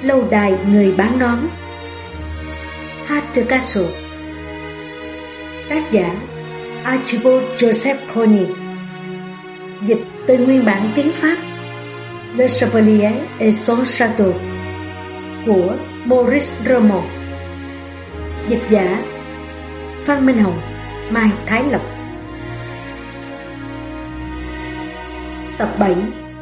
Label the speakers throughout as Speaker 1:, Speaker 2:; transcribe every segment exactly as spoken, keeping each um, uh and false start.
Speaker 1: Lâu đài người bán nón. Hardcastle. Tác giả Archibald Joseph Kony. Dịch từ nguyên bản tiếng Pháp Le Chevalier et son Château của Maurice Romo. Dịch giả Phan Minh Hồng, Mai Thái Lộc. Tập bảy.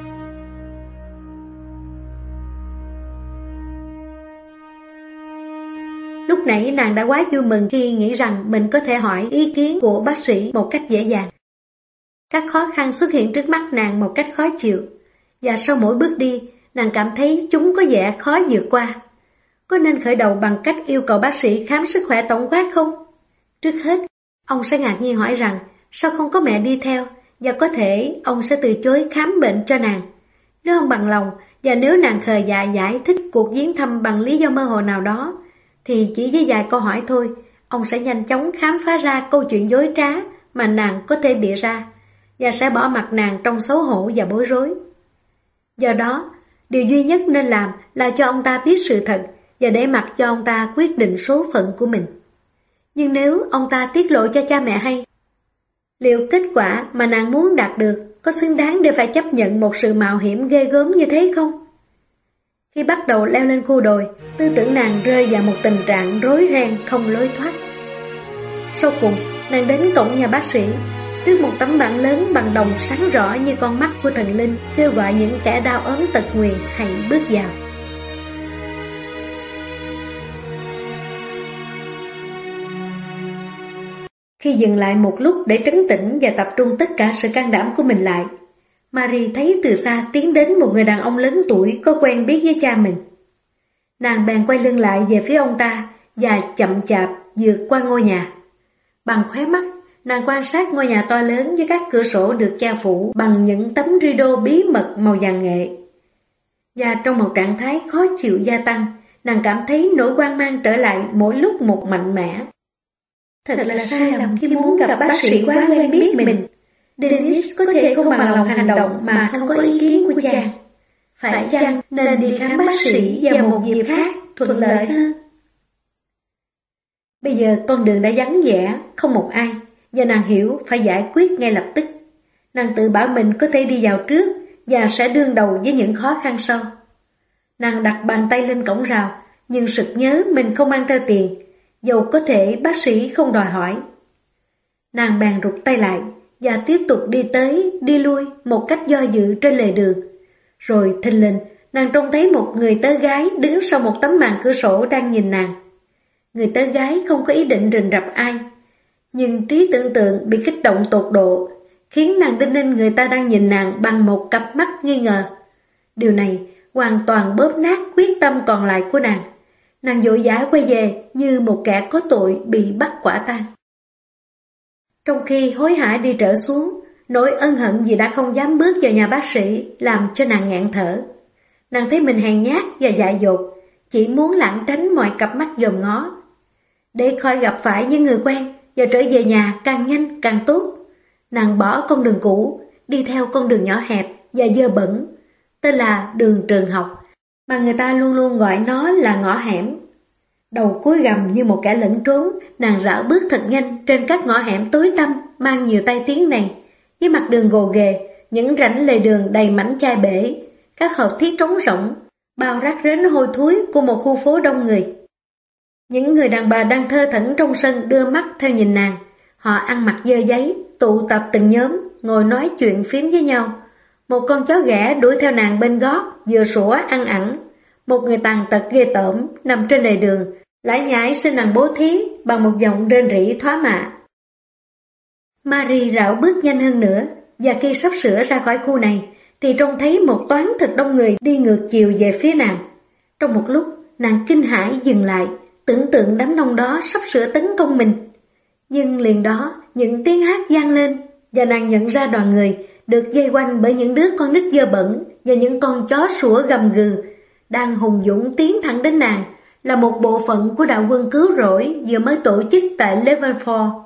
Speaker 1: Lúc nãy nàng đã quá vui mừng khi nghĩ rằng mình có thể hỏi ý kiến của bác sĩ một cách dễ dàng. Các khó khăn xuất hiện trước mắt nàng một cách khó chịu, và sau mỗi bước đi, nàng cảm thấy chúng có vẻ khó vượt qua. Có nên khởi đầu bằng cách yêu cầu bác sĩ khám sức khỏe tổng quát không? Trước hết, ông sẽ ngạc nhiên hỏi rằng sao không có mẹ đi theo, và có thể ông sẽ từ chối khám bệnh cho nàng. Nếu ông bằng lòng, và nếu nàng khờ dại giải thích cuộc viếng thăm bằng lý do mơ hồ nào đó, thì chỉ với vài câu hỏi thôi, ông sẽ nhanh chóng khám phá ra câu chuyện dối trá mà nàng có thể bịa ra, và sẽ bỏ mặc nàng trong xấu hổ và bối rối. Do đó, điều duy nhất nên làm là cho ông ta biết sự thật và để mặc cho ông ta quyết định số phận của mình. Nhưng nếu ông ta tiết lộ cho cha mẹ hay, liệu kết quả mà nàng muốn đạt được có xứng đáng để phải chấp nhận một sự mạo hiểm ghê gớm như thế không? Khi bắt đầu leo lên khu đồi, tư tưởng nàng rơi vào một tình trạng rối ren không lối thoát. Sau cùng, nàng đến cổng nhà bác sĩ, trước một tấm bảng lớn bằng đồng sáng rõ như con mắt của thần linh, kêu gọi những kẻ đau ốm tật nguyền hãy bước vào. Khi dừng lại một lúc để trấn tĩnh và tập trung tất cả sự can đảm của mình lại, Marie thấy từ xa tiến đến một người đàn ông lớn tuổi có quen biết với cha mình. Nàng bèn quay lưng lại về phía ông ta và chậm chạp vượt qua ngôi nhà. Bằng khóe mắt, nàng quan sát ngôi nhà to lớn với các cửa sổ được che phủ bằng những tấm rideau bí mật màu vàng nghệ. Và trong một trạng thái khó chịu gia tăng, nàng cảm thấy nỗi hoang mang trở lại mỗi lúc một mạnh mẽ. Thật là sai lầm khi muốn gặp bác sĩ quá quen biết mình. Dennis có thể không bằng lòng hành động mà không có ý kiến của chàng. Phải chăng nên đi khám bác sĩ vào một dịp khác thuận lợi hơn? Bây giờ con đường đã vắng vẻ, không một ai, và nàng hiểu phải giải quyết ngay lập tức. Nàng tự bảo mình có thể đi vào trước và sẽ đương đầu với những khó khăn sau. Nàng đặt bàn tay lên cổng rào, nhưng sực nhớ mình không mang theo tiền, dầu có thể bác sĩ không đòi hỏi. Nàng bèn rụt tay lại và tiếp tục đi tới, đi lui một cách do dự trên lề đường. Rồi thình lình, nàng trông thấy một người tớ gái đứng sau một tấm màn cửa sổ đang nhìn nàng. Người tớ gái không có ý định rình rập ai, nhưng trí tưởng tượng bị kích động tột độ, khiến nàng đinh ninh người ta đang nhìn nàng bằng một cặp mắt nghi ngờ. Điều này hoàn toàn bóp nát quyết tâm còn lại của nàng. Nàng vội vã quay về như một kẻ có tội bị bắt quả tang. Trong khi hối hả đi trở xuống, nỗi ân hận vì đã không dám bước vào nhà bác sĩ làm cho nàng nghẹn thở. Nàng thấy mình hèn nhát và dại dột, chỉ muốn lảng tránh mọi cặp mắt dòm ngó. Để khỏi gặp phải những người quen và trở về nhà càng nhanh càng tốt, nàng bỏ con đường cũ, đi theo con đường nhỏ hẹp và dơ bẩn, tên là đường trường học, mà người ta luôn luôn gọi nó là ngõ hẻm. Đầu cúi gằm như một kẻ lẫn trốn, nàng rảo bước thật nhanh trên các ngõ hẻm tối tăm mang nhiều tai tiếng này, với mặt đường gồ ghề, những rãnh lề đường đầy mảnh chai bể, các hộp thiết trống rỗng, bao rác rến hôi thối của một khu phố đông người. Những người đàn bà đang thơ thẩn trong sân đưa mắt theo nhìn nàng. Họ ăn mặc dơ giấy, tụ tập từng nhóm, ngồi nói chuyện phím với nhau. Một con chó ghẻ đuổi theo nàng bên gót, vừa sủa ăn ẳng. Một người tàn tật ghê tởm nằm trên lề đường, lải nhải xin nàng bố thí bằng một giọng rên rỉ thoá mạ. Marie rảo bước nhanh hơn nữa, và khi sắp sửa ra khỏi khu này, thì trông thấy một toán thật đông người đi ngược chiều về phía nàng. Trong một lúc, nàng kinh hãi dừng lại, tưởng tượng đám đông đó sắp sửa tấn công mình. Nhưng liền đó, những tiếng hát vang lên, và nàng nhận ra đoàn người được vây quanh bởi những đứa con nít dơ bẩn và những con chó sủa gầm gừ, đang hùng dũng tiến thẳng đến nàng, là một bộ phận của đạo quân cứu rỗi vừa mới tổ chức tại Levenfort.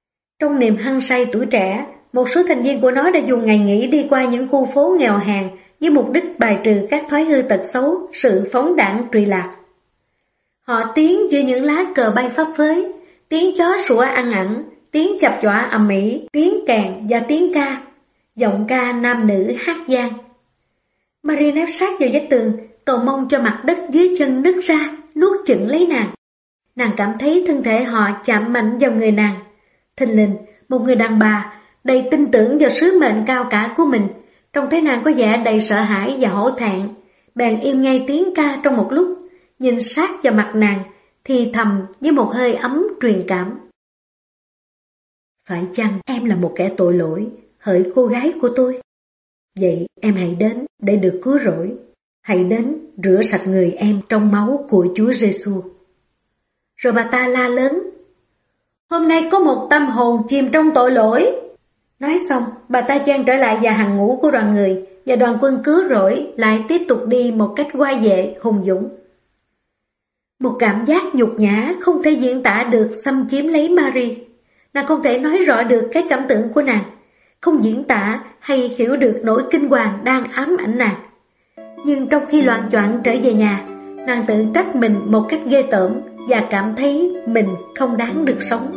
Speaker 1: Trong niềm hăng say tuổi trẻ, một số thành viên của nó đã dùng ngày nghỉ đi qua những khu phố nghèo hèn với mục đích bài trừ các thói hư tật xấu, sự phóng đãng trụy lạc. Họ tiến giữa những lá cờ bay phấp phới, tiếng chó sủa ăn ẳng, tiếng chập chọa ầm ĩ, tiếng kèn và tiếng ca, giọng ca nam nữ hát vang. Marie nép sát vào vách tường, cầu mong cho mặt đất dưới chân nứt ra, nuốt chửng lấy nàng. Nàng cảm thấy thân thể họ chạm mạnh vào người nàng. Thình lình, một người đàn bà đầy tin tưởng vào sứ mệnh cao cả của mình, trông thấy nàng có vẻ đầy sợ hãi và hổ thẹn, bèn im ngay tiếng ca trong một lúc, nhìn sát vào mặt nàng, thì thầm với một hơi ấm truyền cảm. Phải chăng em là một kẻ tội lỗi, hỡi cô gái của tôi? Vậy em hãy đến để được cứu rỗi. Hãy đến rửa sạch người em trong máu của Chúa Giêsu. Rồi bà ta la lớn, hôm nay có một tâm hồn chìm trong tội lỗi. Nói xong, bà ta chen trở lại vào hàng ngũ của đoàn người, và đoàn quân cứu rỗi lại tiếp tục đi một cách oai vệ, hùng dũng. Một cảm giác nhục nhã không thể diễn tả được xâm chiếm lấy Marie. Nàng không thể nói rõ được cái cảm tưởng của nàng, không diễn tả hay hiểu được nỗi kinh hoàng đang ám ảnh nàng. Nhưng trong khi loạng choạng trở về nhà, nàng tự trách mình một cách ghê tởm và cảm thấy mình không đáng được sống.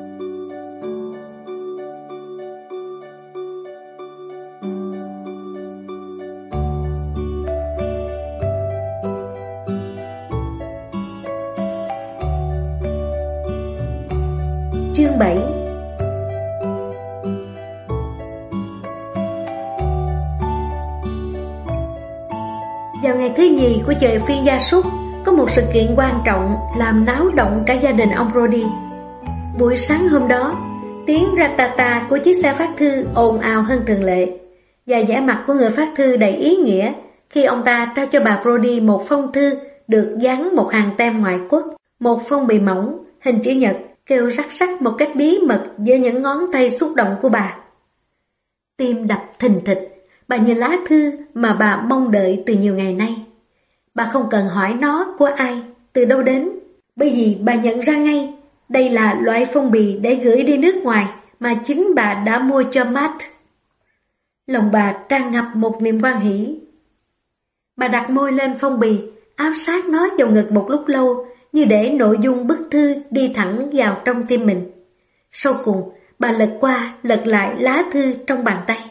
Speaker 1: Chương bảy. Vào ngày thứ nhì của trời phiên gia súc, có một sự kiện quan trọng làm náo động cả gia đình ông Brody. Buổi sáng hôm đó, tiếng ratata của chiếc xe phát thư ồn ào hơn thường lệ, và vẻ mặt của người phát thư đầy ý nghĩa khi ông ta trao cho bà Brody một phong thư được dán một hàng tem ngoại quốc, một phong bì mỏng, hình chữ nhật, kêu rắc rắc một cách bí mật với những ngón tay xúc động của bà. Tim đập thình thịch, bà nhìn lá thư mà bà mong đợi từ nhiều ngày nay. Bà không cần hỏi nó của ai, từ đâu đến, bởi vì bà nhận ra ngay đây là loại phong bì để gửi đi nước ngoài mà chính bà đã mua cho Matt. Lòng bà tràn ngập một niềm hoan hỷ. Bà đặt môi lên phong bì, áp sát nó vào ngực một lúc lâu, như để nội dung bức thư đi thẳng vào trong tim mình. Sau cùng, bà lật qua, lật lại lá thư trong bàn tay.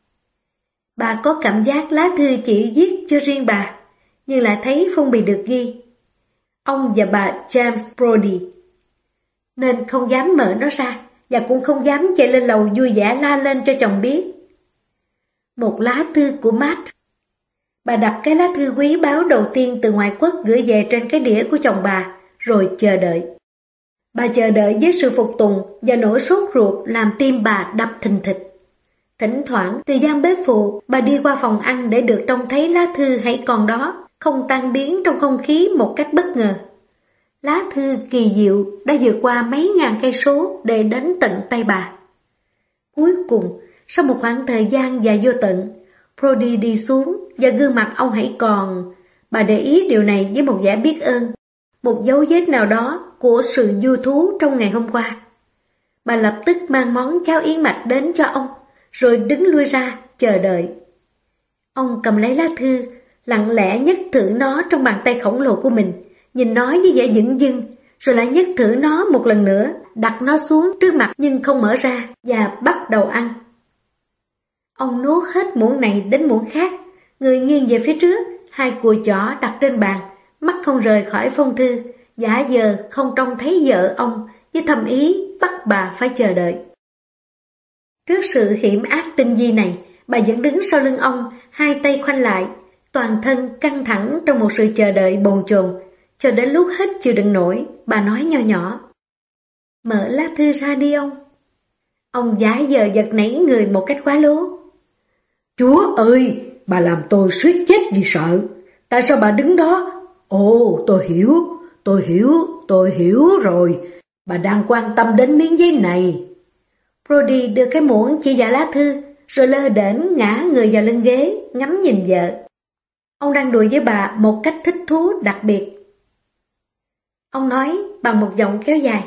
Speaker 1: Bà có cảm giác lá thư chỉ viết cho riêng bà, nhưng lại thấy phong bì được ghi ông và bà James Brody, nên không dám mở nó ra, và cũng không dám chạy lên lầu vui vẻ la lên cho chồng biết. Một lá thư của Matt. Bà đặt cái lá thư quý báu đầu tiên từ ngoại quốc gửi về trên cái đĩa của chồng bà, rồi chờ đợi. Bà chờ đợi với sự phục tùng và nỗi sốt ruột làm tim bà đập thình thịch. Thỉnh thoảng, từ gian bếp phụ, bà đi qua phòng ăn để được trông thấy lá thư hãy còn đó, không tan biến trong không khí một cách bất ngờ. Lá thư kỳ diệu đã vượt qua mấy ngàn cây số để đến tận tay bà. Cuối cùng, sau một khoảng thời gian dài vô tận, Brody đi xuống và gương mặt ông hãy còn. Bà để ý điều này với một vẻ biết ơn, một dấu vết nào đó của sự vui thú trong ngày hôm qua. Bà lập tức mang món cháo yến mạch đến cho ông, rồi đứng lui ra, chờ đợi. Ông cầm lấy lá thư, lặng lẽ nhấc thử nó trong bàn tay khổng lồ của mình, nhìn nó với vẻ dửng dưng, rồi lại nhấc thử nó một lần nữa, đặt nó xuống trước mặt nhưng không mở ra, và bắt đầu ăn. Ông nuốt hết muỗng này đến muỗng khác, người nghiêng về phía trước, hai cùi chỏ đặt trên bàn, mắt không rời khỏi phong thư, giả vờ không trông thấy vợ ông, với thầm ý bắt bà phải chờ đợi. Trước sự hiểm ác tinh vi này, bà vẫn đứng sau lưng ông, hai tay khoanh lại, toàn thân căng thẳng trong một sự chờ đợi bồn chồn, cho đến lúc hết chịu đựng nổi, bà nói nho nhỏ: "Mở lá thư ra đi ông." Ông giả vờ giật nảy người một cách quá lố. "Chúa ơi, bà làm tôi suýt chết vì sợ. Tại sao bà đứng đó? Ồ, tôi hiểu, tôi hiểu, tôi hiểu rồi. Bà đang quan tâm đến miếng giấy này." Brody đưa cái muỗng chỉ vào lá thư, rồi lơ đễnh ngã người vào lưng ghế, ngắm nhìn vợ. Ông đang đùa với bà một cách thích thú đặc biệt. Ông nói bằng một giọng kéo dài: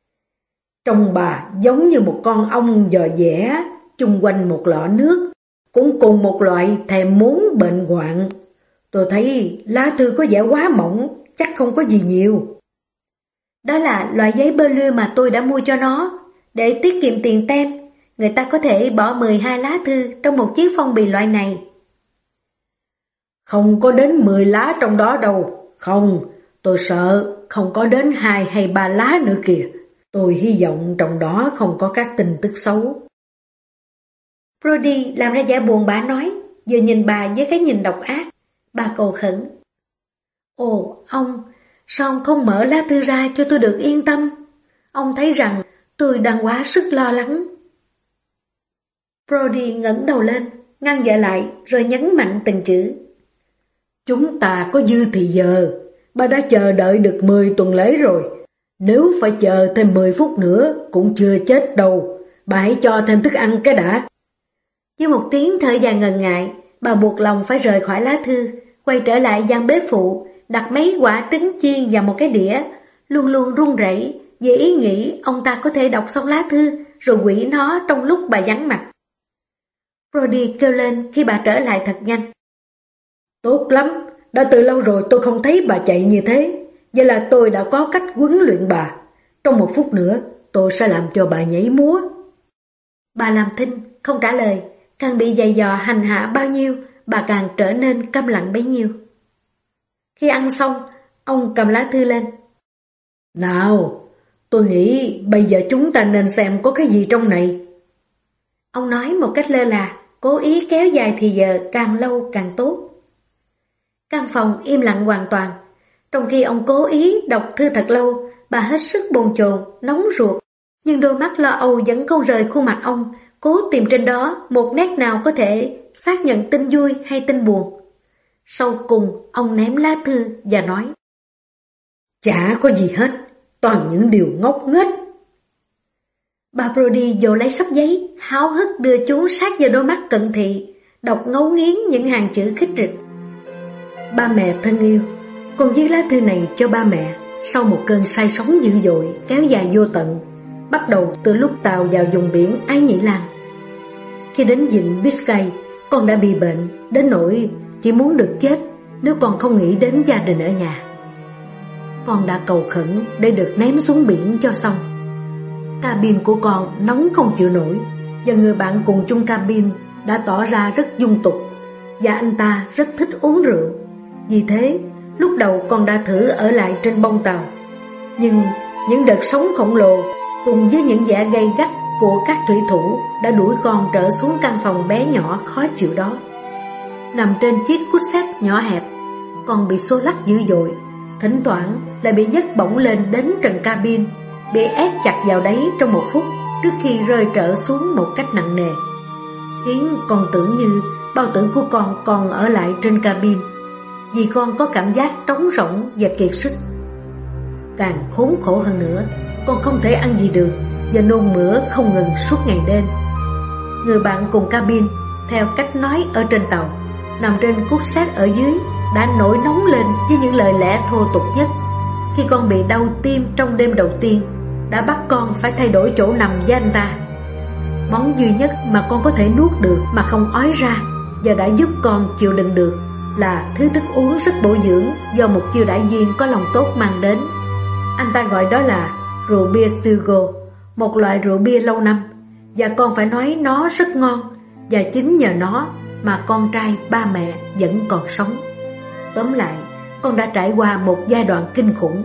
Speaker 1: "Trông bà giống như một con ong dò dẻ chung quanh một lọ nước.
Speaker 2: cũng cùng một loại thèm muốn bệnh hoạn. Tôi thấy lá thư có vẻ quá mỏng, chắc không có gì nhiều.
Speaker 1: Đó là loại giấy bơ lưa mà tôi đã mua cho nó. Để tiết kiệm tiền tem, người ta có thể bỏ mười hai lá thư trong một chiếc phong bì loại này.
Speaker 2: Không có đến mười lá trong đó đâu. Không, tôi sợ không có đến hai hay ba lá nữa kìa. Tôi hy vọng trong đó không có các tin tức xấu.
Speaker 1: Brody làm ra vẻ buồn bã nói, vừa nhìn bà với cái nhìn độc ác. Bà cầu khẩn. Ồ, ông, sao ông không mở lá thư ra cho tôi được yên tâm? Ông thấy rằng tôi đang quá sức lo lắng. Brody ngẩng đầu lên, ngăn vợ lại rồi nhấn mạnh từng chữ.
Speaker 2: Chúng ta có dư thì giờ, bà đã chờ đợi được mười tuần lễ rồi. Nếu phải chờ thêm mười phút nữa cũng chưa chết đâu, bà hãy cho thêm thức ăn cái đã.
Speaker 1: Với một tiếng thở dài ngần ngại, bà buộc lòng phải rời khỏi lá thư, quay trở lại gian bếp phụ, đặt mấy quả trứng chiên vào một cái đĩa, luôn luôn run rẩy về ý nghĩ ông ta có thể đọc xong lá thư rồi hủy nó trong lúc bà vắng mặt. Brody kêu lên khi bà trở lại thật nhanh.
Speaker 2: Tốt lắm, đã từ lâu rồi tôi không thấy bà chạy như thế. Vậy là tôi đã có cách huấn luyện bà. Trong một phút nữa tôi sẽ làm cho bà nhảy múa.
Speaker 1: Bà làm thinh, không trả lời. Càng bị giày dò hành hạ bao nhiêu, bà càng trở nên câm lặng bấy nhiêu. Khi ăn xong, ông cầm lá thư lên.
Speaker 2: Nào, tôi nghĩ bây giờ chúng ta nên xem có cái gì trong này.
Speaker 1: Ông nói một cách lơ là, cố ý kéo dài thì giờ càng lâu càng tốt. Căn phòng im lặng hoàn toàn. Trong khi ông cố ý đọc thư thật lâu, bà hết sức bồn chồn, nóng ruột. Nhưng đôi mắt lo âu vẫn không rời khuôn mặt ông, cố tìm trên đó một nét nào có thể xác nhận tin vui hay tin buồn. Sau cùng, ông ném lá thư và nói.
Speaker 2: Chả có gì hết, toàn những điều ngốc nghếch.
Speaker 1: Bà Brody vồ lấy xấp giấy, háo hức đưa chú sát vào đôi mắt cận thị, đọc ngấu nghiến những hàng chữ khích rịch.
Speaker 2: Ba mẹ thân yêu, con viết lá thư này cho ba mẹ sau một cơn say sóng dữ dội kéo dài vô tận, bắt đầu từ lúc tàu vào vùng biển Ái Nhĩ Lan. Khi đến vịnh Biscay, con đã bị bệnh đến nỗi chỉ muốn được chết nếu con không nghĩ đến gia đình ở nhà. Con đã cầu khẩn để được ném xuống biển cho xong. Cabin của con nóng không chịu nổi, và người bạn cùng chung cabin đã tỏ ra rất dung tục, và anh ta rất thích uống rượu. Vì thế, lúc đầu con đã thử ở lại trên bông tàu. Nhưng những đợt sóng khổng lồ cùng với những vẻ gay gắt của các thủy thủ đã đuổi con trở xuống căn phòng bé nhỏ khó chịu đó. Nằm trên chiếc cút xếp nhỏ hẹp, con bị xô lắc dữ dội, thỉnh thoảng lại bị nhấc bổng lên đến trần cabin, bị ép chặt vào đấy trong một phút trước khi rơi trở xuống một cách nặng nề, khiến con tưởng như bao tử của con còn ở lại trên cabin, vì con có cảm giác trống rỗng và kiệt sức. Càng khốn khổ hơn nữa, con không thể ăn gì được và nôn mửa không ngừng suốt ngày đêm. Người bạn cùng cabin, theo cách nói ở trên tàu, nằm trên cút sát ở dưới, đã nổi nóng lên với những lời lẽ thô tục nhất. Khi con bị đau tim trong đêm đầu tiên, đã bắt con phải thay đổi chỗ nằm với anh ta. Món duy nhất mà con có thể nuốt được mà không ói ra, và đã giúp con chịu đựng được, là thứ thức uống rất bổ dưỡng do một chiêu đãi viên có lòng tốt mang đến. Anh ta gọi đó là rượu bia Stugo, một loại rượu bia lâu năm, và con phải nói nó rất ngon, và chính nhờ nó mà con trai ba mẹ vẫn còn sống. Tóm lại, con đã trải qua một giai đoạn kinh khủng.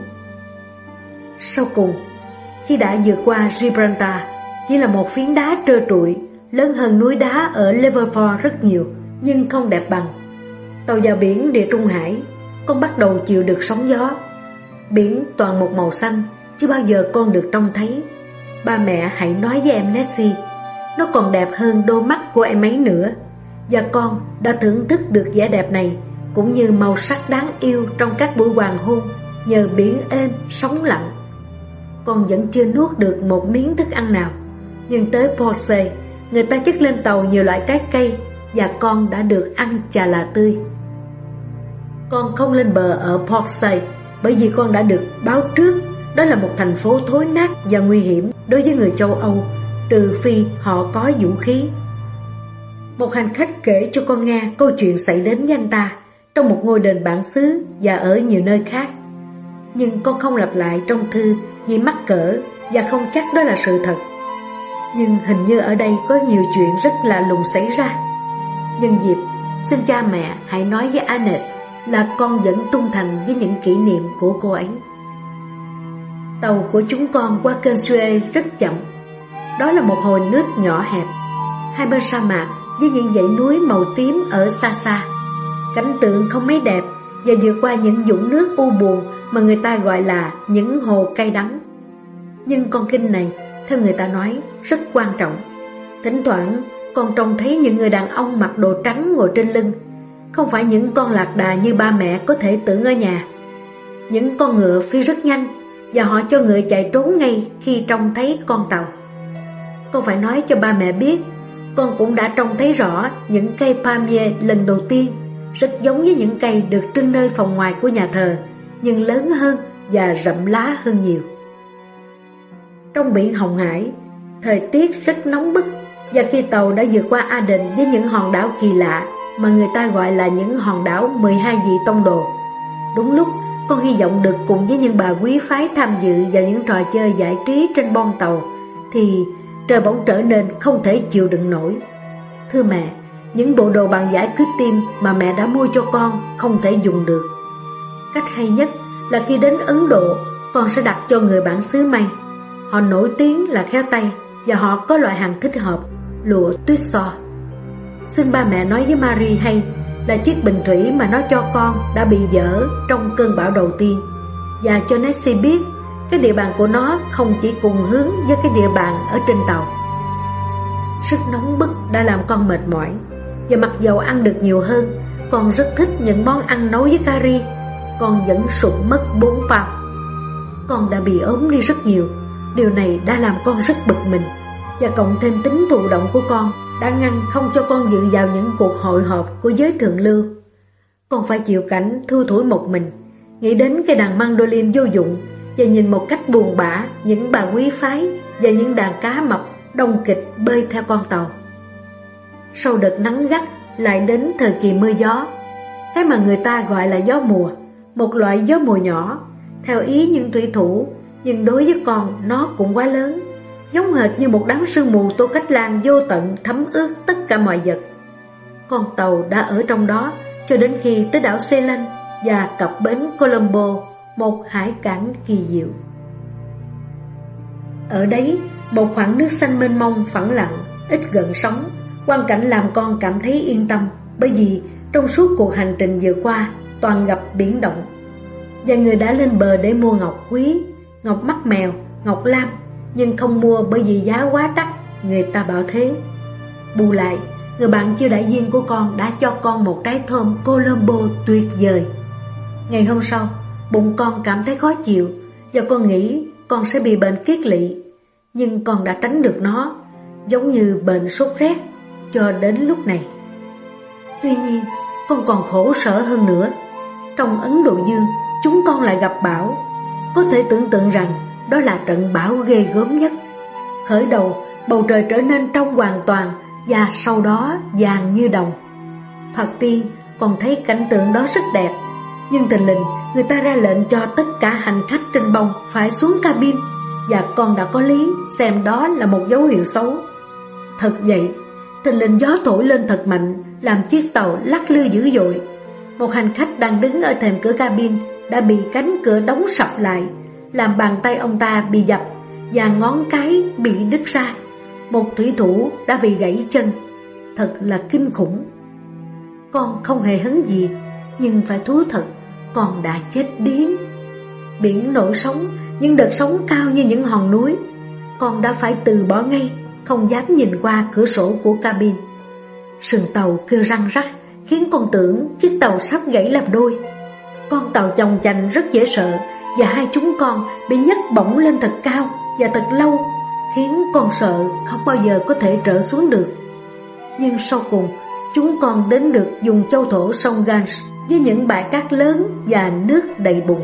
Speaker 2: Sau cùng, khi đã vượt qua Gibraltar, chỉ là một phiến đá trơ trụi, lớn hơn núi đá ở Liverpool rất nhiều, nhưng không đẹp bằng. Tàu vào biển Địa Trung Hải, con bắt đầu chịu được sóng gió. Biển toàn một màu xanh, chưa bao giờ con được trông thấy. Ba mẹ hãy nói với em Nessie, nó còn đẹp hơn đôi mắt của em ấy nữa. Và con đã thưởng thức được vẻ đẹp này, cũng như màu sắc đáng yêu trong các buổi hoàng hôn, nhờ biển êm, sóng lặng. Con vẫn chưa nuốt được một miếng thức ăn nào, nhưng tới Port Said, người ta chất lên tàu nhiều loại trái cây, và con đã được ăn chà là tươi. Con không lên bờ ở Port Said bởi vì con đã được báo trước đó là một thành phố thối nát và nguy hiểm đối với người châu Âu, trừ phi họ có vũ khí. Một hành khách kể cho con nghe câu chuyện xảy đến với anh ta trong một ngôi đền bản xứ và ở nhiều nơi khác. Nhưng con không lặp lại trong thư vì mắc cỡ và không chắc đó là sự thật. Nhưng hình như ở đây có nhiều chuyện rất lạ lùng xảy ra. Nhân dịp, xin cha mẹ hãy nói với Agnes là con vẫn trung thành với những kỷ niệm của cô ấy. Tàu của chúng con qua kênh Suez rất chậm. Đó là một hồ nước nhỏ hẹp, hai bên sa mạc với những dãy núi màu tím ở xa xa. Cảnh tượng không mấy đẹp và vượt qua những vũng nước u buồn mà người ta gọi là những hồ cay đắng. Nhưng con kênh này, theo người ta nói, rất quan trọng. Thỉnh thoảng con trông thấy những người đàn ông mặc đồ trắng ngồi trên lưng, không phải những con lạc đà như ba mẹ có thể tưởng ở nhà. Những con ngựa phi rất nhanh và họ cho ngựa chạy trốn ngay khi trông thấy con tàu. Con phải nói cho ba mẹ biết, con cũng đã trông thấy rõ những cây palmier lần đầu tiên, rất giống với những cây được trưng nơi phòng ngoài của nhà thờ, nhưng lớn hơn và rậm lá hơn nhiều. Trong biển Hồng Hải, thời tiết rất nóng bức, và khi tàu đã vượt qua Aden với những hòn đảo kỳ lạ mà người ta gọi là những hòn đảo mười hai vị tông đồ, đúng lúc con hy vọng được cùng với những bà quý phái tham dự vào những trò chơi giải trí trên bon tàu, thì trời bỗng trở nên không thể chịu đựng nổi. Thưa mẹ, những bộ đồ bằng vải cứu tim mà mẹ đã mua cho con không thể dùng được. Cách hay nhất là khi đến Ấn Độ, con sẽ đặt cho người bản xứ may. Họ nổi tiếng là khéo tay và họ có loại hàng thích hợp, lụa tuyết so. Xin ba mẹ nói với Marie hay là chiếc bình thủy mà nó cho con đã bị dở trong cơn bão đầu tiên, và cho Nancy biết cái địa bàn của nó không chỉ cùng hướng với cái địa bàn ở trên tàu. Sức nóng bức đã làm con mệt mỏi, và mặc dầu ăn được nhiều hơn, con rất thích những món ăn nấu với cà ri, con vẫn sụt mất bốn pound. Con đã bị ốm đi rất nhiều. Điều này đã làm con rất bực mình, và cộng thêm tính thụ động của con đã ngăn không cho con dự vào những cuộc hội họp của giới thượng lưu. Con phải chịu cảnh thui thủi một mình, nghĩ đến cái đàn mandolin vô dụng, và nhìn một cách buồn bã những bà quý phái và những đàn cá mập đông kịch bơi theo con tàu. Sau đợt nắng gắt lại đến thời kỳ mưa gió, cái mà người ta gọi là gió mùa, một loại gió mùa nhỏ theo ý những thủy thủ, nhưng đối với con nó cũng quá lớn, giống hệt như một đám sương mù Tô Cách Lan vô tận thấm ướt tất cả mọi vật. Con tàu đã ở trong đó cho đến khi tới đảo Ceylon và cập bến Colombo, một hải cảng kỳ diệu. Ở đấy, một khoảng nước xanh mênh mông phẳng lặng, ít gợn sóng, quang cảnh làm con cảm thấy yên tâm, bởi vì trong suốt cuộc hành trình vừa qua toàn gặp biển động. Và người đã lên bờ để mua ngọc quý, ngọc mắt mèo, ngọc lam, nhưng không mua bởi vì giá quá đắt, người ta bảo thế. Bù lại, người bạn chiêu đãi viên của con đã cho con một trái thơm Colombo tuyệt vời. Ngày hôm sau, bụng con cảm thấy khó chịu, và con nghĩ con sẽ bị bệnh kiết lỵ, nhưng con đã tránh được nó, giống như bệnh sốt rét, cho đến lúc này. Tuy nhiên, con còn khổ sở hơn nữa. Trong Ấn Độ Dương, chúng con lại gặp bão. Có thể tưởng tượng rằng đó là trận bão ghê gớm nhất. Khởi đầu, bầu trời trở nên trong hoàn toàn, và sau đó vàng như đồng. Thoạt tiên, con thấy cảnh tượng đó rất đẹp, nhưng thình lình người ta ra lệnh cho tất cả hành khách trên bông phải xuống cabin, và con đã có lý xem đó là một dấu hiệu xấu. Thật vậy, thình lình gió thổi lên thật mạnh, làm chiếc tàu lắc lư dữ dội. Một hành khách đang đứng ở thềm cửa cabin đã bị cánh cửa đóng sập lại, làm bàn tay ông ta bị dập và ngón cái bị đứt ra. Một thủy thủ đã bị gãy chân. Thật là kinh khủng. Con không hề hấn gì, nhưng phải thú thật, con đã chết điếng. Biển nổi sóng, những đợt sóng cao như những hòn núi. Con đã phải từ bỏ ngay, không dám nhìn qua cửa sổ của cabin. Sườn tàu kêu răng rắc, khiến con tưởng chiếc tàu sắp gãy làm đôi. Con tàu chồng chành rất dễ sợ, và hai chúng con bị nhấc bổng lên thật cao và thật lâu, khiến con sợ không bao giờ có thể trở xuống được. Nhưng sau cùng, chúng con đến được vùng châu thổ sông Ganges với những bãi cát lớn và nước đầy bùn.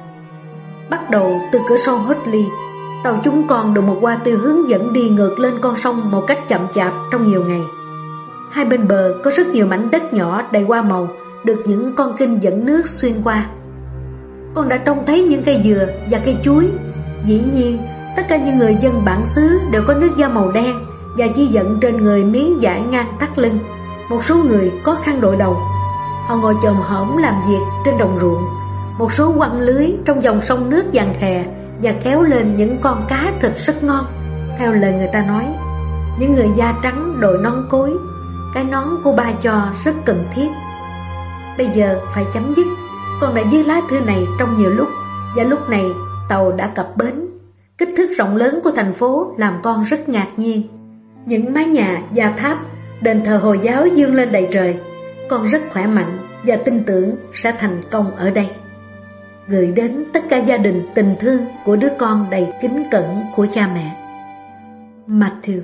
Speaker 2: Bắt đầu từ cửa sông Hotley, tàu chúng con được một hoa tiêu hướng dẫn đi ngược lên con sông một cách chậm chạp trong nhiều ngày. Hai bên bờ có rất nhiều mảnh đất nhỏ đầy hoa màu, được những con kênh dẫn nước xuyên qua. Con đã trông thấy những cây dừa và cây chuối. Dĩ nhiên, tất cả những người dân bản xứ đều có nước da màu đen và chỉ dẫn trên người miếng vải ngang thắt lưng. Một số người có khăn đội đầu. Họ ngồi chồm hổm làm việc trên đồng ruộng. Một số quăng lưới trong dòng sông nước vàng khè và kéo lên những con cá thịt rất ngon. Theo lời người ta nói, những người da trắng đội nón cối. Cái nón cô ba cho rất cần thiết. Bây giờ phải chấm dứt. Con đã viết lá thư này trong nhiều lúc, và lúc này tàu đã cập bến. Kích thước rộng lớn của thành phố làm con rất ngạc nhiên. Những mái nhà, gia tháp, đền thờ Hồi giáo dương lên đầy trời. Con rất khỏe mạnh và tin tưởng sẽ thành công ở đây. Gửi đến tất cả gia đình tình thương của đứa con đầy kính cẩn của cha mẹ. Matthew.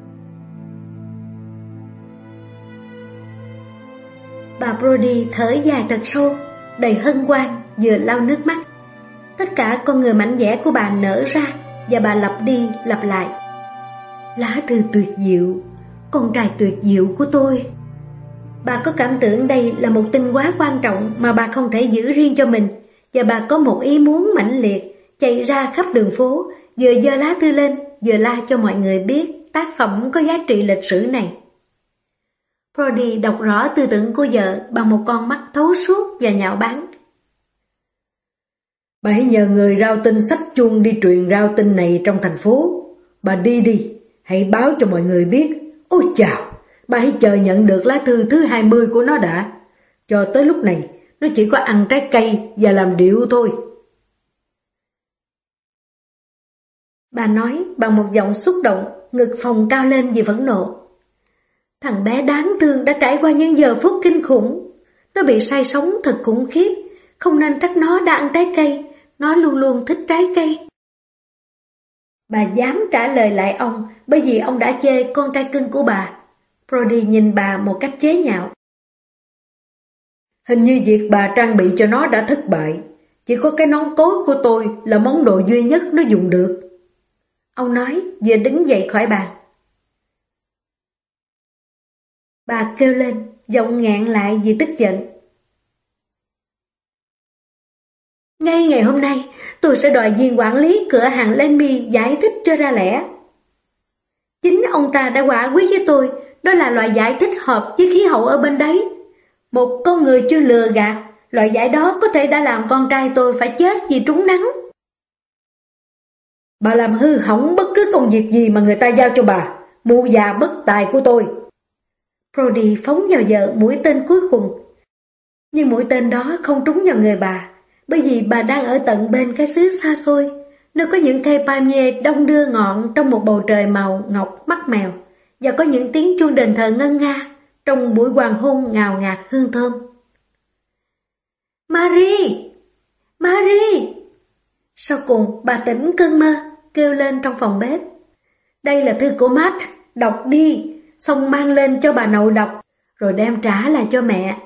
Speaker 2: Bà Brody thở dài thật sâu, đầy hân hoan, vừa lau nước mắt. Tất cả con người mảnh vẽ của bà nở ra, và bà lặp đi lặp lại: lá thư tuyệt diệu, con trai tuyệt diệu của tôi. Bà có cảm tưởng đây là một tin quá quan trọng mà bà không thể giữ riêng cho mình, và bà có một ý muốn mãnh liệt, chạy ra khắp đường phố, vừa giơ lá thư lên, vừa la cho mọi người biết tác phẩm có giá trị lịch sử này. Brody đọc rõ tư tưởng của vợ bằng một con mắt thấu suốt và nhạo báng.
Speaker 1: Bà hãy nhờ người rao tin xách chuông đi truyền rao tin này trong thành phố. Bà đi đi, hãy báo cho mọi người biết. Ôi chào, bà hãy chờ nhận được lá thư thứ hai mươi của nó đã. Cho tới lúc này, nó chỉ có ăn trái cây và làm điệu thôi.
Speaker 2: Bà nói bằng một giọng xúc động, ngực phồng cao lên vì phẫn nộ. Thằng bé đáng thương đã trải qua những giờ phút kinh khủng. Nó bị say sóng thật khủng khiếp. Không nên trách nó đã ăn trái cây. Nó luôn luôn thích trái cây. Bà dám trả lời lại ông bởi vì ông đã chê con trai cưng của bà. Brody nhìn bà một cách chế nhạo.
Speaker 1: Hình như việc bà trang bị cho nó đã thất bại. Chỉ có cái nón cối của tôi là món đồ duy nhất nó dùng được.
Speaker 2: Ông nói vừa đứng dậy khỏi bàn. Bà kêu lên, giọng nghẹn lại vì tức giận. Ngay ngày hôm nay, tôi sẽ đòi viên quản lý cửa hàng Lenby giải thích cho ra lẽ. Chính ông ta đã quả quyết với tôi, đó là loại giải thích hợp với khí hậu ở bên đấy. Một con người chưa lừa gạt, loại giải đó có thể đã làm con trai tôi phải chết vì trúng nắng.
Speaker 1: Bà làm hư hỏng bất cứ công việc gì mà người ta giao cho bà, mụ già bất tài của tôi.
Speaker 2: Brody phóng vào vợ mũi tên cuối cùng. Nhưng mũi tên đó không trúng vào người bà, bởi vì bà đang ở tận bên cái xứ xa xôi, nơi có những cây palmier đông đưa ngọn trong một bầu trời màu ngọc mắt mèo, và có những tiếng chuông đền thờ ngân nga trong buổi hoàng hôn ngào ngạt hương thơm. Marie! Marie! Sau cùng bà tỉnh cơn mơ, kêu lên trong phòng bếp. Đây là thư của Matt, đọc đi, xong mang lên cho bà nội đọc, rồi đem trả lại cho mẹ.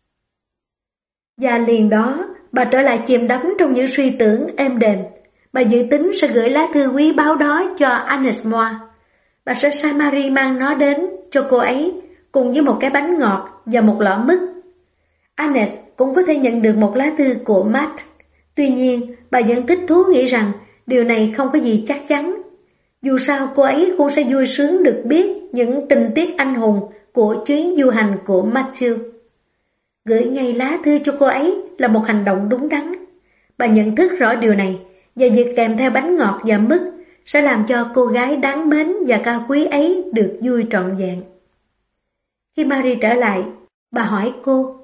Speaker 2: Và liền đó, bà trở lại chìm đắm trong những suy tưởng êm đềm. Bà dự tính sẽ gửi lá thư quý báu đó cho Agnes Moore. Bà sẽ sai Marie mang nó đến cho cô ấy, cùng với một cái bánh ngọt và một lọ mứt. Agnes cũng có thể nhận được một lá thư của Matt. Tuy nhiên, bà vẫn thích thú nghĩ rằng điều này không có gì chắc chắn. Dù sao cô ấy cũng sẽ vui sướng được biết những tình tiết anh hùng của chuyến du hành của Matthew. Gửi ngay lá thư cho cô ấy là một hành động đúng đắn. Bà nhận thức rõ điều này, và việc kèm theo bánh ngọt và mứt sẽ làm cho cô gái đáng mến và cao quý ấy được vui trọn vẹn. Khi Marie trở lại, bà hỏi cô: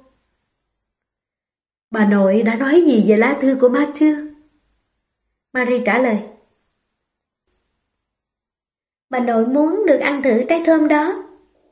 Speaker 2: Bà nội đã nói gì về lá thư của Matthew? Marie trả lời: Bà nội muốn được ăn thử trái thơm đó.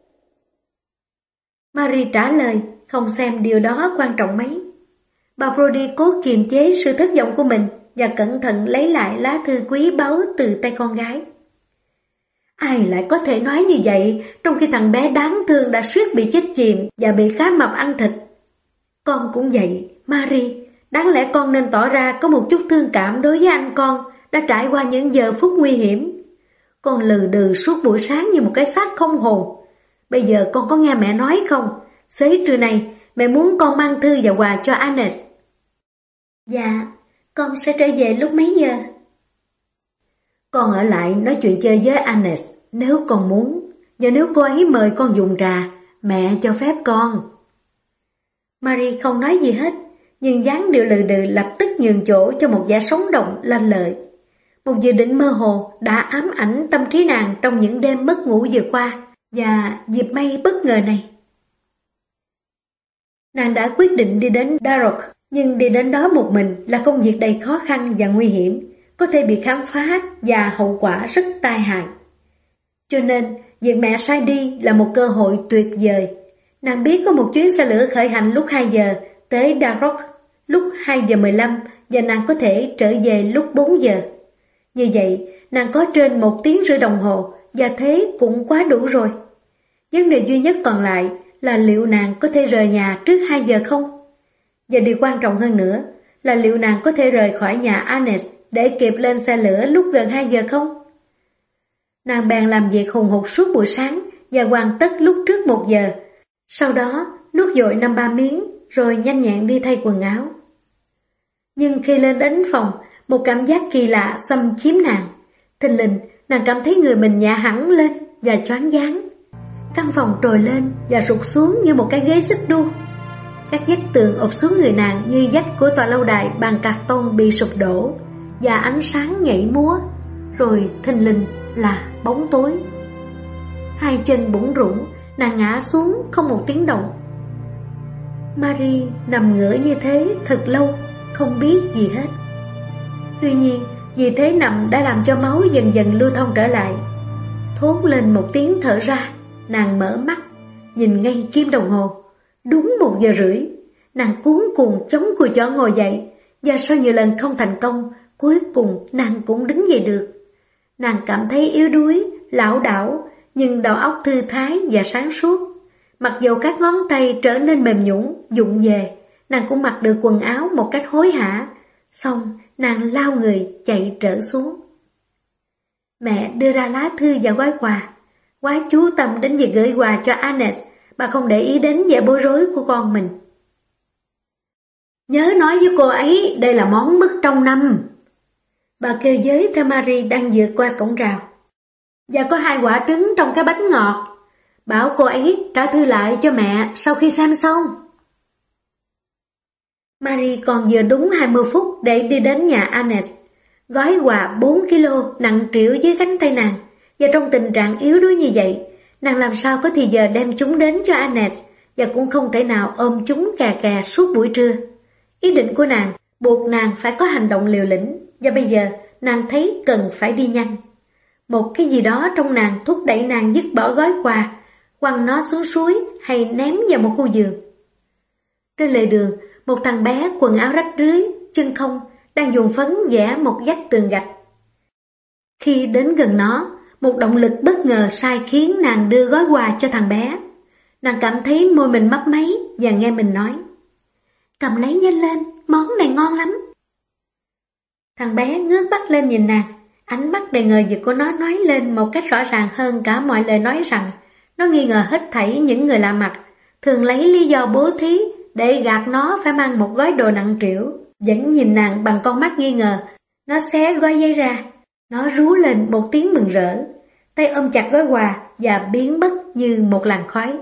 Speaker 2: Marie trả lời không xem điều đó quan trọng mấy. Bà Brody cố kiềm chế sự thất vọng của mình và cẩn thận lấy lại lá thư quý báu từ tay con gái. Ai lại có thể nói như vậy trong khi thằng bé đáng thương đã suýt bị chết chìm và bị cá mập ăn thịt? Con cũng vậy, Marie. Đáng lẽ con nên tỏ ra có một chút thương cảm đối với anh con đã trải qua những giờ phút nguy hiểm. Con lừ đừ suốt buổi sáng như một cái xác không hồn.
Speaker 1: Bây giờ con có nghe mẹ nói không? Xế trưa này, mẹ muốn con mang thư và quà cho Agnes.
Speaker 2: Dạ, con sẽ trở về lúc mấy giờ?
Speaker 1: Con ở lại nói chuyện chơi với Agnes nếu con muốn. Và nếu cô ấy mời con dùng trà, mẹ cho phép con.
Speaker 2: Marie không nói gì hết, nhưng dáng điệu lừ đừ lập tức nhường chỗ cho một vẻ sống động lanh lợi. Một dự định mơ hồ đã ám ảnh tâm trí nàng trong những đêm mất ngủ vừa qua, và dịp may bất ngờ này. Nàng đã quyết định đi đến Darroch, nhưng đi đến đó một mình là công việc đầy khó khăn và nguy hiểm, có thể bị khám phá và hậu quả rất tai hại. Cho nên, việc mẹ sai đi là một cơ hội tuyệt vời. Nàng biết có một chuyến xe lửa khởi hành lúc hai giờ tới Darroch lúc hai giờ mười lăm và nàng có thể trở về lúc bốn giờ. Như vậy, nàng có trên một tiếng rưỡi đồng hồ và thế cũng quá đủ rồi. Vấn đề duy nhất còn lại là liệu nàng có thể rời nhà trước hai giờ không? Và điều quan trọng hơn nữa là liệu nàng có thể rời khỏi nhà Agnes để kịp lên xe lửa lúc gần hai giờ không? Nàng bèn làm việc hùng hục suốt buổi sáng và hoàn tất lúc trước một giờ. Sau đó nuốt dội năm ba miếng rồi nhanh nhẹn đi thay quần áo. Nhưng khi lên đến phòng, một cảm giác kỳ lạ xâm chiếm nàng. Thình lình, nàng cảm thấy người mình nhẹ hẳn lên và choáng váng. Căn phòng trồi lên và sụt xuống như một cái ghế xích đu. Các vách tường ụp xuống người nàng như vách của tòa lâu đài bằng cạc tông bị sụp đổ, và ánh sáng nhảy múa, rồi thình lình là bóng tối. Hai chân bủn rủn, nàng ngã xuống không một tiếng động. Marie nằm ngửa như thế thật lâu, không biết gì hết. Tuy nhiên, vì thế nằm đã làm cho máu dần dần lưu thông trở lại. Thốt lên một tiếng thở ra, nàng mở mắt, nhìn ngay kim đồng hồ. Đúng một giờ rưỡi, nàng cuống cuồng chống cùi chỏ ngồi dậy, và sau nhiều lần không thành công, cuối cùng nàng cũng đứng dậy được. Nàng cảm thấy yếu đuối, lảo đảo, nhưng đầu óc thư thái và sáng suốt. Mặc dù các ngón tay trở nên mềm nhũn, vụng về, nàng cũng mặc được quần áo một cách hối hả. Xong, nàng lao người chạy trở xuống. Mẹ đưa ra lá thư và gói quà. Quá chú tâm đến việc gửi quà cho Agnes, bà không để ý đến vẻ bối rối của con mình. Nhớ nói với cô ấy đây là món mứt trong năm. Bà kêu giới theo Marie đang vượt qua cổng rào. Và có hai quả trứng trong cái bánh ngọt. Bảo cô ấy trả thư lại cho mẹ sau khi xem xong. Marie còn vừa đúng hai mươi phút để đi đến nhà Agnes. Gói quà bốn ki lô nặng trĩu dưới cánh tay nàng. Và trong tình trạng yếu đuối như vậy, nàng làm sao có thì giờ đem chúng đến cho Agnes, và cũng không thể nào ôm chúng cà cà suốt buổi trưa. Ý định của nàng buộc nàng phải có hành động liều lĩnh, và bây giờ nàng thấy cần phải đi nhanh. Một cái gì đó trong nàng thúc đẩy nàng dứt bỏ gói quà, quăng nó xuống suối hay ném vào một khu vườn. Trên lề đường, một thằng bé quần áo rách rưới, chân không, đang dùng phấn vẽ một vách tường gạch. Khi đến gần nó, một động lực bất ngờ sai khiến nàng đưa gói quà cho thằng bé. Nàng cảm thấy môi mình mấp máy và nghe mình nói: cầm lấy nhanh lên, món này ngon lắm. Thằng bé ngước mắt lên nhìn nàng, ánh mắt đầy ngờ vực của nó nói lên một cách rõ ràng hơn cả mọi lời nói rằng nó nghi ngờ hết thảy những người lạ mặt, thường lấy lý do bố thí để gạt nó phải mang một gói đồ nặng trĩu. Vẫn nhìn nàng bằng con mắt nghi ngờ, nó xé gói giấy ra, nó rú lên một tiếng mừng rỡ, tay ôm chặt gói quà và biến mất như một làn khói.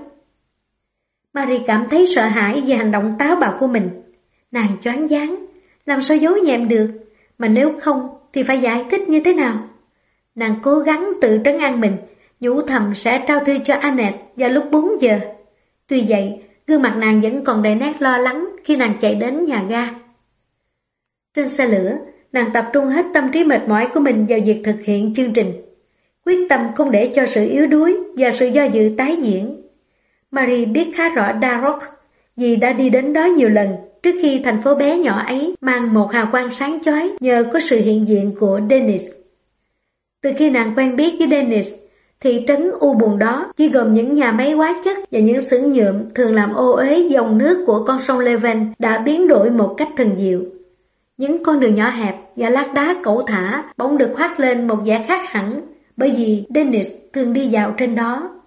Speaker 2: Marie cảm thấy sợ hãi vì hành động táo bạo của mình. Nàng choáng váng, làm sao giấu nhẹm được, mà nếu không thì phải giải thích như thế nào? Nàng cố gắng tự trấn an mình, nhủ thầm sẽ trao thư cho Agnes vào lúc bốn giờ. Tuy vậy, gương mặt nàng vẫn còn đầy nét lo lắng khi nàng chạy đến nhà ga. Trên xe lửa, nàng tập trung hết tâm trí mệt mỏi của mình vào việc thực hiện chương trình, quyết tâm không để cho sự yếu đuối và sự do dự tái diễn. Marie biết khá rõ Darroch vì đã đi đến đó nhiều lần trước khi thành phố bé nhỏ ấy mang một hào quang sáng chói nhờ có sự hiện diện của Dennis. Từ khi nàng quen biết với Dennis, thị trấn u buồn đó chỉ gồm những nhà máy hóa chất và những xưởng nhuộm thường làm ô uế dòng nước của con sông Leven đã biến đổi một cách thần diệu. Những con đường nhỏ hẹp và lát đá cẩu thả bỗng được khoác lên một vẻ khác hẳn, bởi vì Dennis thường đi dạo trên đó.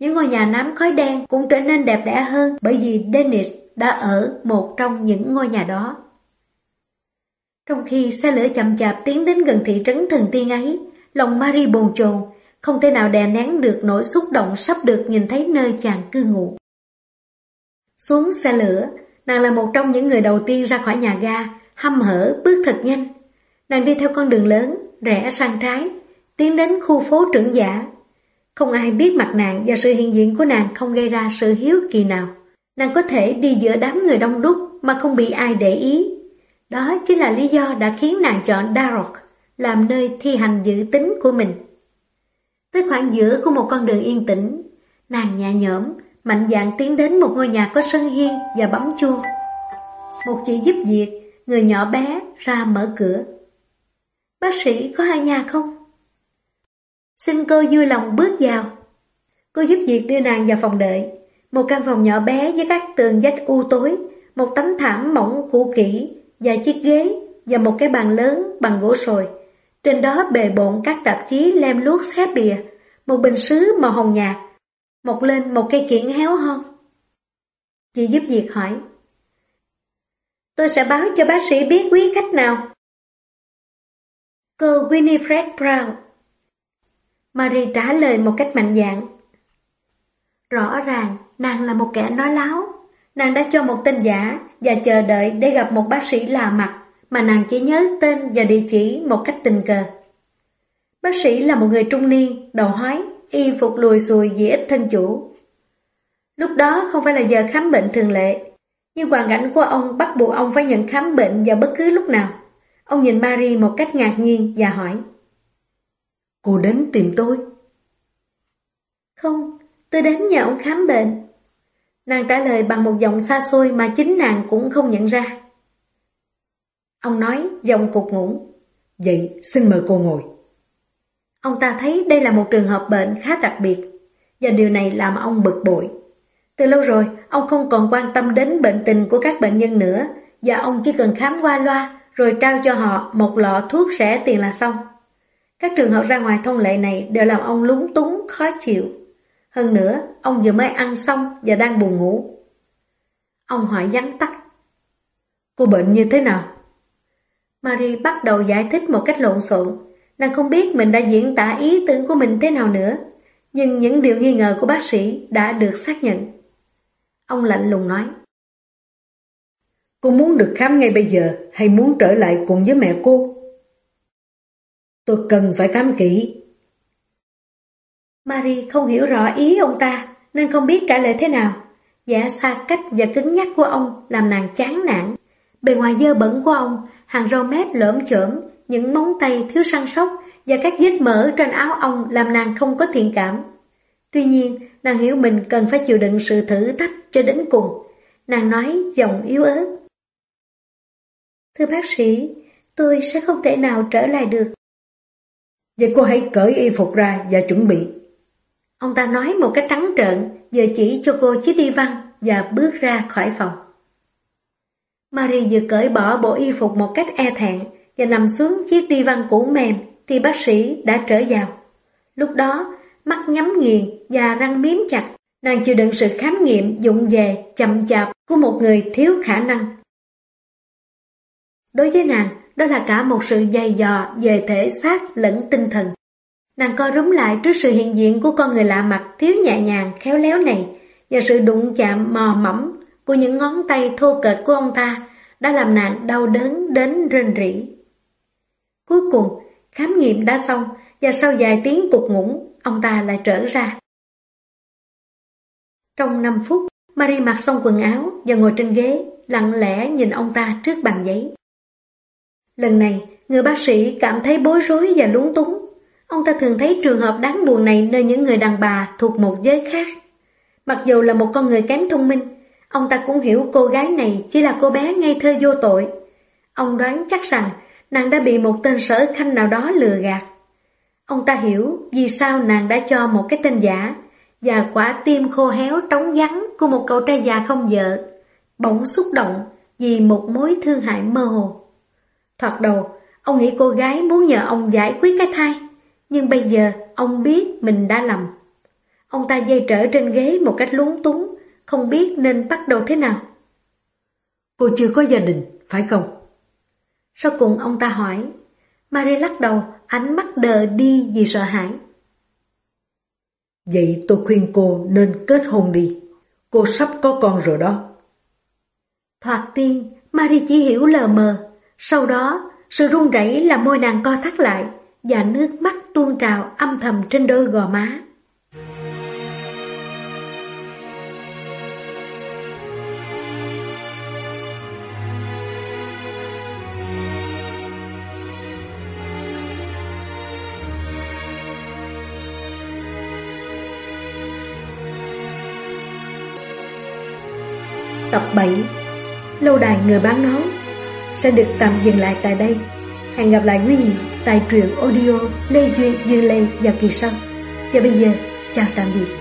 Speaker 1: Những ngôi nhà nám khói đen cũng trở nên đẹp đẽ hơn bởi vì Dennis đã ở một trong những ngôi nhà đó. Trong khi xe lửa chậm chạp tiến đến gần thị trấn thần tiên ấy, lòng Marie bồn chồn, không thể nào đè nén được nỗi xúc động sắp được nhìn thấy nơi chàng cư ngụ. Xuống xe lửa, nàng là một trong những người đầu tiên ra khỏi nhà ga, hăm hở bước thật nhanh. Nàng đi theo con đường lớn, rẽ sang trái, tiến đến khu phố Trưởng Giả. Không ai biết mặt nàng và sự hiện diện của nàng không gây ra sự hiếu kỳ nào. Nàng có thể đi giữa đám người đông đúc mà không bị ai để ý. Đó chính là lý do đã khiến nàng chọn Darroch làm nơi thi hành dự tính của mình. Tới khoảng giữa của một con đường yên tĩnh, nàng nhẹ nhõm, mạnh dạn tiến đến một ngôi nhà có sân hiên và bấm chuông. Một chị giúp việc, người nhỏ bé, ra mở cửa. Bác sĩ có ở nhà không? Xin cô vui lòng bước vào. Cô giúp việc đưa nàng vào phòng đợi. Một căn phòng nhỏ bé với các tường vách u tối, một tấm thảm mỏng cũ kỹ, vài chiếc ghế và một cái bàn lớn bằng gỗ sồi. Trên đó bề bộn các tạp chí lem luốc xé bìa, một bình sứ màu hồng nhạt, một lên một cây kiển héo hon. Chị giúp việc hỏi. Tôi sẽ báo cho bác sĩ biết quý khách nào. Cô Winifred Brown. Marie trả lời một cách mạnh dạn. Rõ ràng nàng là một kẻ nói láo. Nàng đã cho một tên giả và chờ đợi để gặp một bác sĩ lạ mặt mà nàng chỉ nhớ tên và địa chỉ một cách tình cờ. Bác sĩ là một người trung niên, đầu hói, y phục lùi xùi vì ít thân chủ. Lúc đó không phải là giờ khám bệnh thường lệ, nhưng hoàn cảnh của ông bắt buộc ông phải nhận khám bệnh vào bất cứ lúc nào. Ông nhìn Marie một cách ngạc nhiên và hỏi. Cô đến tìm tôi? Không, tôi đến nhờ ông khám bệnh. Nàng trả lời bằng một giọng xa xôi mà chính nàng cũng không nhận ra. Ông nói giọng cục ngủng. Vậy xin mời cô ngồi. Ông ta thấy đây là một trường hợp bệnh khá đặc biệt, và điều này làm ông bực bội. Từ lâu rồi, ông không còn quan tâm đến bệnh tình của các bệnh nhân nữa, và ông chỉ cần khám qua loa rồi trao cho họ một lọ thuốc rẻ tiền là xong. Các trường hợp ra ngoài thông lệ này đều làm ông lúng túng, khó chịu. Hơn nữa, ông vừa mới ăn xong và đang buồn ngủ. Ông hỏi vắn tắt. Cô bệnh như thế nào? Marie bắt đầu giải thích một cách lộn xộn. Nàng không biết mình đã diễn tả ý tưởng của mình thế nào nữa, nhưng những điều nghi ngờ của bác sĩ đã được xác nhận. Ông lạnh lùng nói. Cô muốn được khám ngay bây giờ hay muốn trở lại cùng với mẹ cô? Tôi cần phải khám kỹ. Marie không hiểu rõ ý ông ta nên không biết trả lời thế nào. Vẻ xa cách và cứng nhắc của ông làm nàng chán nản. Bề ngoài dơ bẩn của ông, hàng râu mép lởm chởm, những móng tay thiếu săn sóc và các vết mỡ trên áo ông làm nàng không có thiện cảm. Tuy nhiên, nàng hiểu mình cần phải chịu đựng sự thử thách cho đến cùng. Nàng nói giọng yếu ớt. Thưa bác sĩ, tôi sẽ không thể nào trở lại được. Vậy cô hãy cởi y phục ra và chuẩn bị. Ông ta nói một cách trắng trợn, vừa chỉ cho cô chiếc đi văn và bước ra khỏi phòng. Marie vừa cởi bỏ bộ y phục một cách e thẹn và nằm xuống chiếc đi văn cũ mềm thì bác sĩ đã trở vào. Lúc đó, mắt nhắm nghiền và răng miếm chặt, nàng chịu đựng sự khám nghiệm vụng về, chậm chạp của một người thiếu khả năng. Đối với nàng, đó là cả một sự dày dò về thể xác lẫn tinh thần. Nàng co rúm lại trước sự hiện diện của con người lạ mặt thiếu nhẹ nhàng, khéo léo này, và sự đụng chạm mò mẫm của những ngón tay thô kệch của ông ta đã làm nàng đau đớn đến rên rỉ. Cuối cùng, khám nghiệm đã xong, và sau vài tiếng cục ngủng, ông ta lại trở ra. Trong năm phút, Marie mặc xong quần áo và ngồi trên ghế, lặng lẽ nhìn ông ta trước bàn giấy. Lần này, người bác sĩ cảm thấy bối rối và lúng túng. Ông ta thường thấy trường hợp đáng buồn này nơi những người đàn bà thuộc một giới khác. Mặc dù là một con người kém thông minh, ông ta cũng hiểu cô gái này chỉ là cô bé ngây thơ vô tội. Ông đoán chắc rằng nàng đã bị một tên sở khanh nào đó lừa gạt. Ông ta hiểu vì sao nàng đã cho một cái tên giả, và quả tim khô héo trống vắng của một cậu trai già không vợ bỗng xúc động vì một mối thương hại mơ hồ. Thoạt đầu, ông nghĩ cô gái muốn nhờ ông giải quyết cái thai, nhưng bây giờ ông biết mình đã lầm. Ông ta dây trở trên ghế một cách lúng túng, không biết nên bắt đầu thế nào.
Speaker 2: Cô chưa có gia đình, phải không?
Speaker 1: Sau cùng ông ta hỏi. Marie lắc đầu, ánh mắt đờ đi vì sợ hãi.
Speaker 2: Vậy tôi khuyên cô nên kết hôn đi. Cô sắp có con rồi đó.
Speaker 1: Thoạt tiên, Marie chỉ hiểu lờ mờ. Sau đó, sự run rẩy làm môi nàng co thắt lại và nước mắt tuôn trào âm thầm trên đôi gò má. Tập bảy Lâu đài người bán nón sẽ được tạm dừng lại tại đây. Hẹn gặp lại quý vị tại truyện audio Lê Duyên Duyên Lê vào kỳ sau. Và bây giờ, chào tạm biệt.